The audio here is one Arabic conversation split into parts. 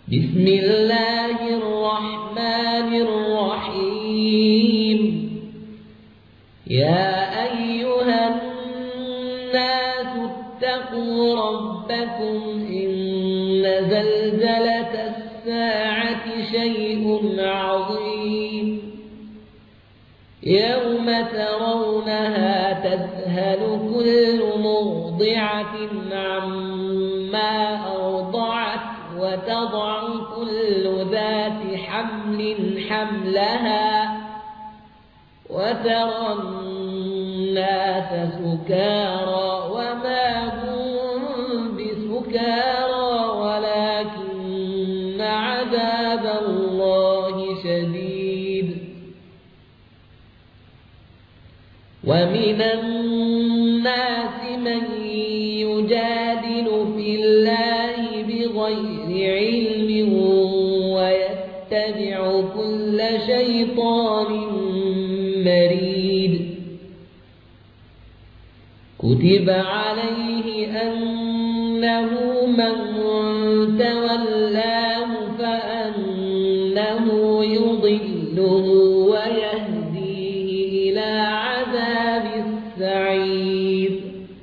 بسم الله الرحمن الرحيم. يا أيها الناس اتقوا ربكم إن زلزلة الساعة شيء عظيم يوم ترونها تذهل كل مرضعة عما أرضعت وتضع كل ذات حمل حملها وترى الناس سكارى وما هم بسكارى ولكن عذاب الله شديد. ومن الناس من يجادل في الله بغير علم ويتبع كل شيطان مريد. كتب عليه أنه من تولاه فأنه يضله ويهديه إلى عذاب السعير.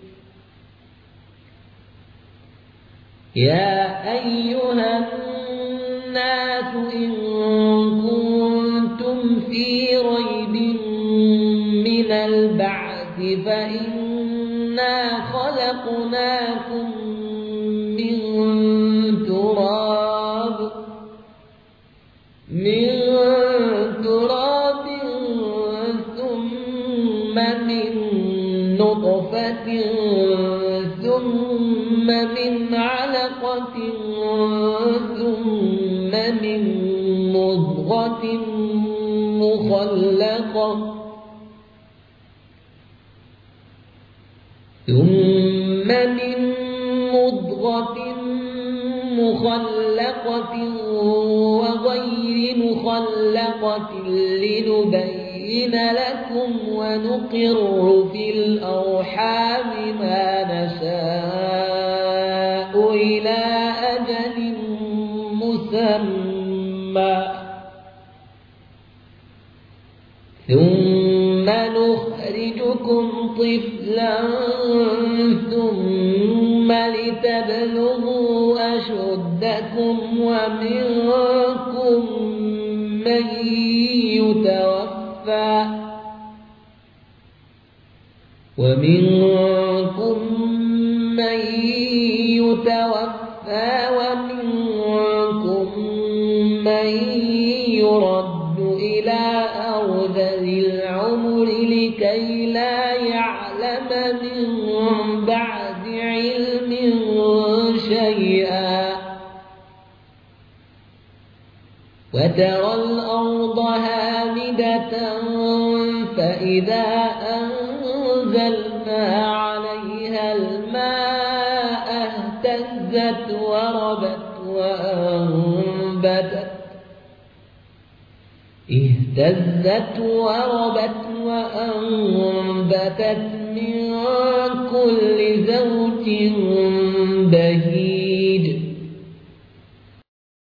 يا أيها الناس إن كنتم في ريب من البعث فإنا خلقناكم من تراب ثم من نطفة ثم من علقة ثم من مضغة مخلقة وغير مخلقة لنبين لكم ونقر في الأرحام ما نشاء إلى أجل مسمى ثم نخرجكم طفلا ثم لتبلغوا أشدكم ومنكم من يتوفى ومنكم من يرد إلى أرذل العمر لكي لا يعلم من بعد علم شيئا. وترى الأرض هامدة فإذا أنزلنا عليها الماء اهتزت وربت وأنبتت من كل زوج بهيج.